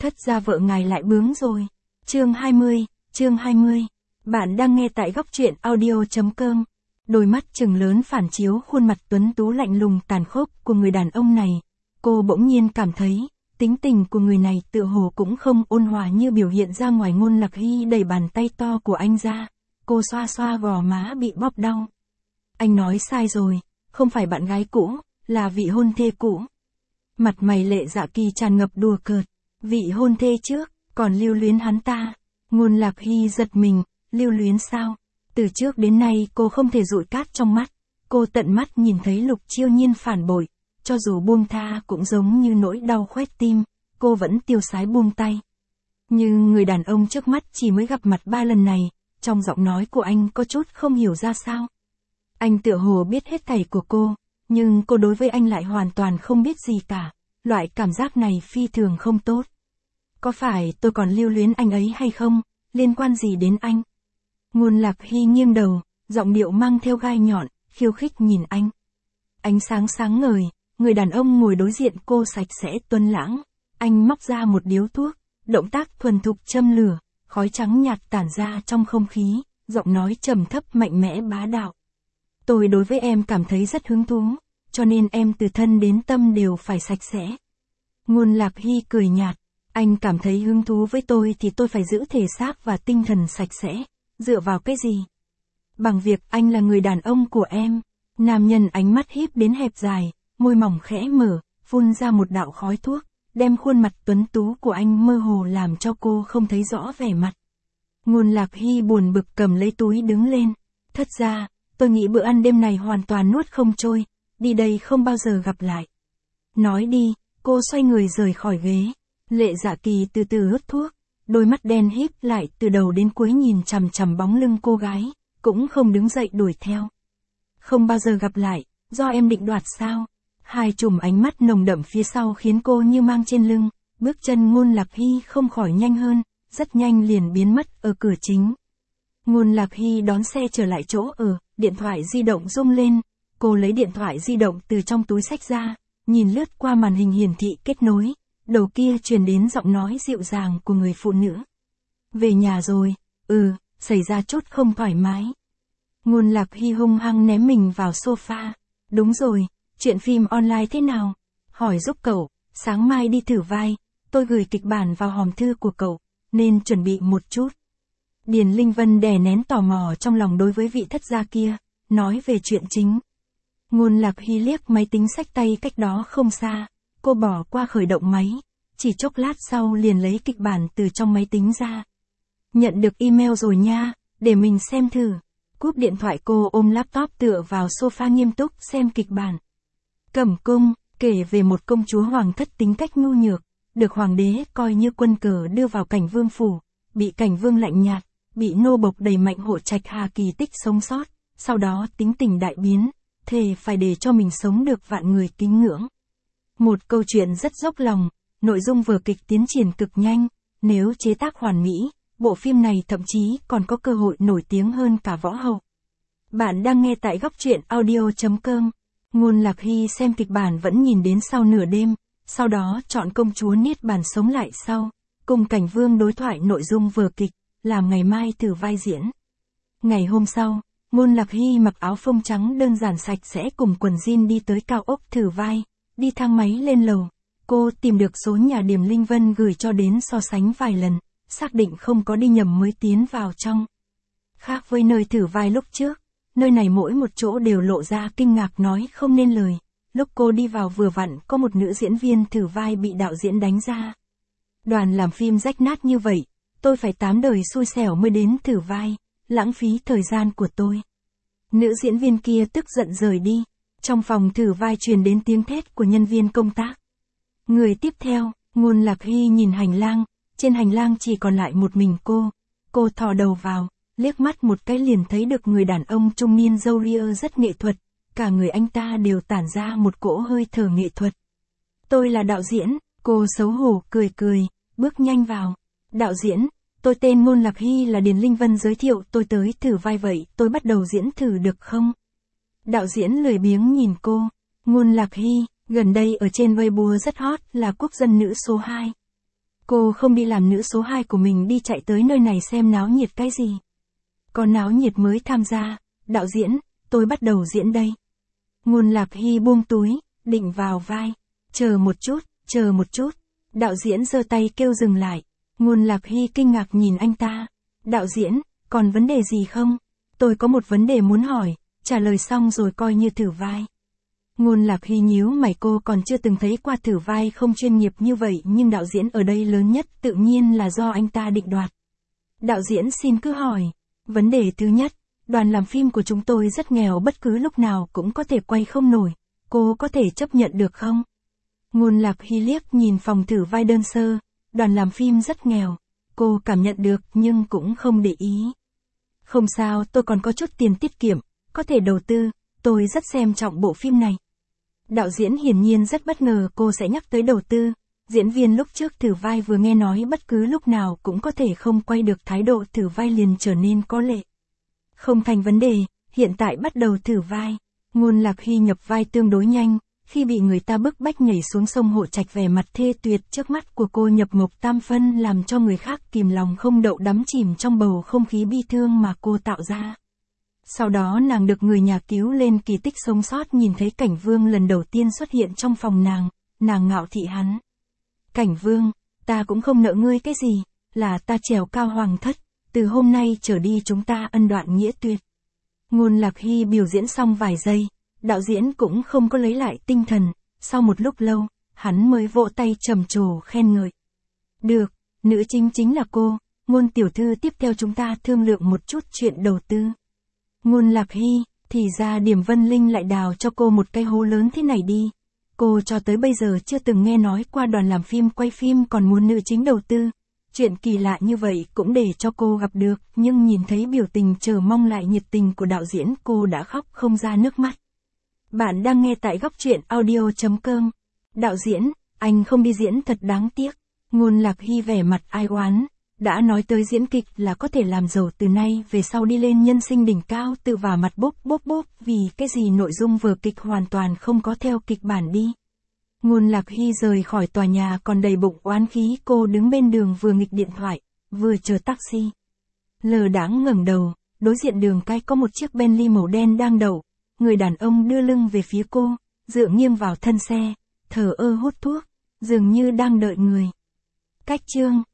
Thất gia vợ ngài lại bướng rồi. Chương 20. Bạn đang nghe tại góc truyện audio.com. Đôi mắt trừng lớn phản chiếu khuôn mặt tuấn tú lạnh lùng tàn khốc của người đàn ông này. Cô bỗng nhiên cảm thấy, tính tình của người này tựa hồ cũng không ôn hòa như biểu hiện ra ngoài. Ngôn Lạc Hy đẩy bàn tay to của anh ra. Cô xoa xoa gò má bị bóp đau. Anh nói sai rồi, không phải bạn gái cũ, là vị hôn thê cũ. Mặt mày Lệ Dạ Kỳ tràn ngập đùa cợt. Vị hôn thê trước, còn lưu luyến hắn ta. Ngôn Lạc Hy giật mình, lưu luyến sao? Từ trước đến nay cô không thể dụi cát trong mắt. Cô tận mắt nhìn thấy Lục Chiêu Nhiên phản bội. Cho dù buông tha cũng giống như nỗi đau khoét tim, cô vẫn tiêu sái buông tay. Nhưng người đàn ông trước mắt chỉ mới gặp mặt 3 lần này, trong giọng nói của anh có chút không hiểu ra sao. Anh tựa hồ biết hết thảy của cô, nhưng cô đối với anh lại hoàn toàn không biết gì cả. Loại cảm giác này phi thường không tốt. Có phải tôi còn lưu luyến anh ấy hay không, liên quan gì đến anh? Ngôn Lạc Hy nghiêng đầu, giọng điệu mang theo gai nhọn, khiêu khích nhìn anh. Ánh sáng sáng ngời, người đàn ông ngồi đối diện cô sạch sẽ tuấn lãng. Anh móc ra một điếu thuốc, động tác thuần thục châm lửa, khói trắng nhạt tản ra trong không khí, giọng nói trầm thấp mạnh mẽ bá đạo. Tôi đối với em cảm thấy rất hứng thú, cho nên em từ thân đến tâm đều phải sạch sẽ. Ngôn Lạc Hy cười nhạt, anh cảm thấy hứng thú với tôi thì tôi phải giữ thể xác và tinh thần sạch sẽ. Dựa vào cái gì? Bằng việc anh là người đàn ông của em. Nam nhân ánh mắt híp đến hẹp dài, môi mỏng khẽ mở, phun ra một đạo khói thuốc, đem khuôn mặt tuấn tú của anh mơ hồ làm cho cô không thấy rõ vẻ mặt. Ngôn Lạc Hy buồn bực cầm lấy túi đứng lên. Thất ra, tôi nghĩ bữa ăn đêm này hoàn toàn nuốt không trôi, đi đây không bao giờ gặp lại. Nói đi, cô xoay người rời khỏi ghế. Lệ Dạ Kỳ từ từ hút thuốc, đôi mắt đen híp lại từ đầu đến cuối nhìn chằm chằm bóng lưng cô gái, cũng không đứng dậy đuổi theo. Không bao giờ gặp lại, do em định đoạt sao? Hai chùm ánh mắt nồng đậm phía sau khiến cô như mang trên lưng, bước chân Ngôn Lạc Hy không khỏi nhanh hơn, rất nhanh liền biến mất ở cửa chính. Ngôn Lạc Hy đón xe trở lại chỗ ở, điện thoại di động rung lên, cô lấy điện thoại di động từ trong túi xách ra, nhìn lướt qua màn hình hiển thị kết nối, đầu kia truyền đến giọng nói dịu dàng của người phụ nữ. Về nhà rồi, xảy ra chút không thoải mái. Ngôn Lạc Hy hung hăng ném mình vào sofa. Đúng rồi, chuyện phim online thế nào? Hỏi giúp cậu, sáng mai đi thử vai, tôi gửi kịch bản vào hòm thư của cậu, nên chuẩn bị một chút. Điền Linh Vân đè nén tò mò trong lòng đối với vị thất gia kia, nói về chuyện chính. Ngôn Lạc Hy liếc máy tính xách tay cách đó không xa, cô bỏ qua khởi động máy, chỉ chốc lát sau liền lấy kịch bản từ trong máy tính ra. Nhận được email rồi nha, để mình xem thử. Cúp điện thoại cô ôm laptop tựa vào sofa nghiêm túc xem kịch bản. Cẩm Cung, kể về một công chúa hoàng thất tính cách nhu nhược, được hoàng đế coi như quân cờ đưa vào cảnh vương phủ, bị cảnh vương lạnh nhạt, bị nô bộc đầy mạnh hộ trạch Hà kỳ tích sống sót, sau đó tính tình đại biến, thề phải để cho mình sống được vạn người kính ngưỡng. Một câu chuyện rất dốc lòng, nội dung vở kịch tiến triển cực nhanh, nếu chế tác hoàn mỹ, bộ phim này thậm chí còn có cơ hội nổi tiếng hơn cả Võ Hậu. Bạn đang nghe tại góc truyện audio.com. Ngôn Lạc Hy xem kịch bản vẫn nhìn đến sau nửa đêm, sau đó chọn công chúa Niết Bàn sống lại sau, cùng cảnh vương đối thoại nội dung vở kịch, làm ngày mai thử vai diễn. Ngày hôm sau, Ngôn Lạc Hy mặc áo phông trắng đơn giản sạch sẽ cùng quần jean đi tới cao ốc thử vai, đi thang máy lên lầu. Cô tìm được số nhà Điềm Linh Vân gửi cho đến so sánh vài lần, xác định không có đi nhầm mới tiến vào trong. Khác với nơi thử vai lúc trước, nơi này mỗi một chỗ đều lộ ra kinh ngạc nói không nên lời. Lúc cô đi vào vừa vặn có một nữ diễn viên thử vai bị đạo diễn đánh ra. Đoàn làm phim rách nát như vậy, tôi phải 8 đời xui xẻo mới đến thử vai, lãng phí thời gian của tôi. Nữ diễn viên kia tức giận rời đi, trong phòng thử vai truyền đến tiếng thét của nhân viên công tác. Người tiếp theo, Ngôn Lạc Hy nhìn hành lang, trên hành lang chỉ còn lại một mình cô thò đầu vào, liếc mắt một cái liền thấy được người đàn ông trung niên râu ria rất nghệ thuật, cả người anh ta đều tản ra một cỗ hơi thở nghệ thuật. Tôi là đạo diễn, cô xấu hổ cười, bước nhanh vào. Đạo diễn, tôi tên Ngôn Lạc Hy là Điền Linh Vân giới thiệu tôi tới thử vai vậy, tôi bắt đầu diễn thử được không? Đạo diễn lười biếng nhìn cô. Ngôn Lạc Hy, gần đây ở trên Weibo rất hot là quốc dân nữ số 2. Cô không đi làm nữ số 2 của mình đi chạy tới nơi này xem náo nhiệt cái gì. Có náo nhiệt mới tham gia, đạo diễn, tôi bắt đầu diễn đây. Ngôn Lạc Hy buông túi, định vào vai. Chờ một chút. Đạo diễn giơ tay kêu dừng lại. Ngôn Lạc Hy kinh ngạc nhìn anh ta. Đạo diễn, còn vấn đề gì không? Tôi có một vấn đề muốn hỏi, trả lời xong rồi coi như thử vai. Ngôn Lạc Hy nhíu mày, cô còn chưa từng thấy qua thử vai không chuyên nghiệp như vậy, nhưng đạo diễn ở đây lớn nhất tự nhiên là do anh ta định đoạt. Đạo diễn xin cứ hỏi. Vấn đề thứ nhất, đoàn làm phim của chúng tôi rất nghèo, bất cứ lúc nào cũng có thể quay không nổi. Cô có thể chấp nhận được không? Ngôn Lạc Hy liếc nhìn phòng thử vai đơn sơ, đoàn làm phim rất nghèo. Cô cảm nhận được nhưng cũng không để ý. Không sao, tôi còn có chút tiền tiết kiệm, có thể đầu tư, tôi rất xem trọng bộ phim này. Đạo diễn hiển nhiên rất bất ngờ cô sẽ nhắc tới đầu tư. Diễn viên lúc trước thử vai vừa nghe nói bất cứ lúc nào cũng có thể không quay được, thái độ thử vai liền trở nên có lệ. Không thành vấn đề, hiện tại bắt đầu thử vai. Ngôn Lạc Hy nhập vai tương đối nhanh, khi bị người ta bức bách nhảy xuống sông Hộ Trạch, vẻ mặt thê tuyệt trước mắt của cô nhập mộc tam phân làm cho người khác kìm lòng không đậu đắm chìm trong bầu không khí bi thương mà cô tạo ra. Sau đó nàng được người nhà cứu lên, kỳ tích sống sót, nhìn thấy Cảnh Vương lần đầu tiên xuất hiện trong phòng nàng ngạo thị hắn. Cảnh Vương, ta cũng không nợ ngươi cái gì, là ta trèo cao hoàng thất, từ hôm nay trở đi chúng ta ân đoạn nghĩa tuyệt. Ngôn Lạc Hy biểu diễn xong vài giây, đạo diễn cũng không có lấy lại tinh thần, sau một lúc lâu, hắn mới vỗ tay trầm trồ khen ngợi. Được, nữ chính chính là cô, Ngôn tiểu thư, tiếp theo chúng ta thương lượng một chút chuyện đầu tư. Ngôn Lạc Hy, thì ra Điểm Vân Linh lại đào cho cô một cái hố lớn thế này đi. Cô cho tới bây giờ chưa từng nghe nói qua đoàn làm phim quay phim còn muốn nữ chính đầu tư. Chuyện kỳ lạ như vậy cũng để cho cô gặp được, nhưng nhìn thấy biểu tình chờ mong lại nhiệt tình của đạo diễn, cô đã khóc không ra nước mắt. Bạn đang nghe tại góc truyện audio.com. Đạo diễn, anh không đi diễn thật đáng tiếc. Ngôn Lạc Hy vẻ mặt ai oán. Đã nói tới diễn kịch là có thể làm giàu từ nay về sau đi lên nhân sinh đỉnh cao, tự vả mặt bốp, vì cái gì nội dung vở kịch hoàn toàn không có theo kịch bản đi. Ngôn Lạc Hy rời khỏi tòa nhà còn đầy bụng oán khí, cô đứng bên đường vừa nghịch điện thoại, vừa chờ taxi. Lờ đãng ngẩng đầu, đối diện đường cái có một chiếc Bentley màu đen đang đậu, người đàn ông đưa lưng về phía cô, dựa nghiêng vào thân xe, thờ ơ hút thuốc, dường như đang đợi người. Cách chương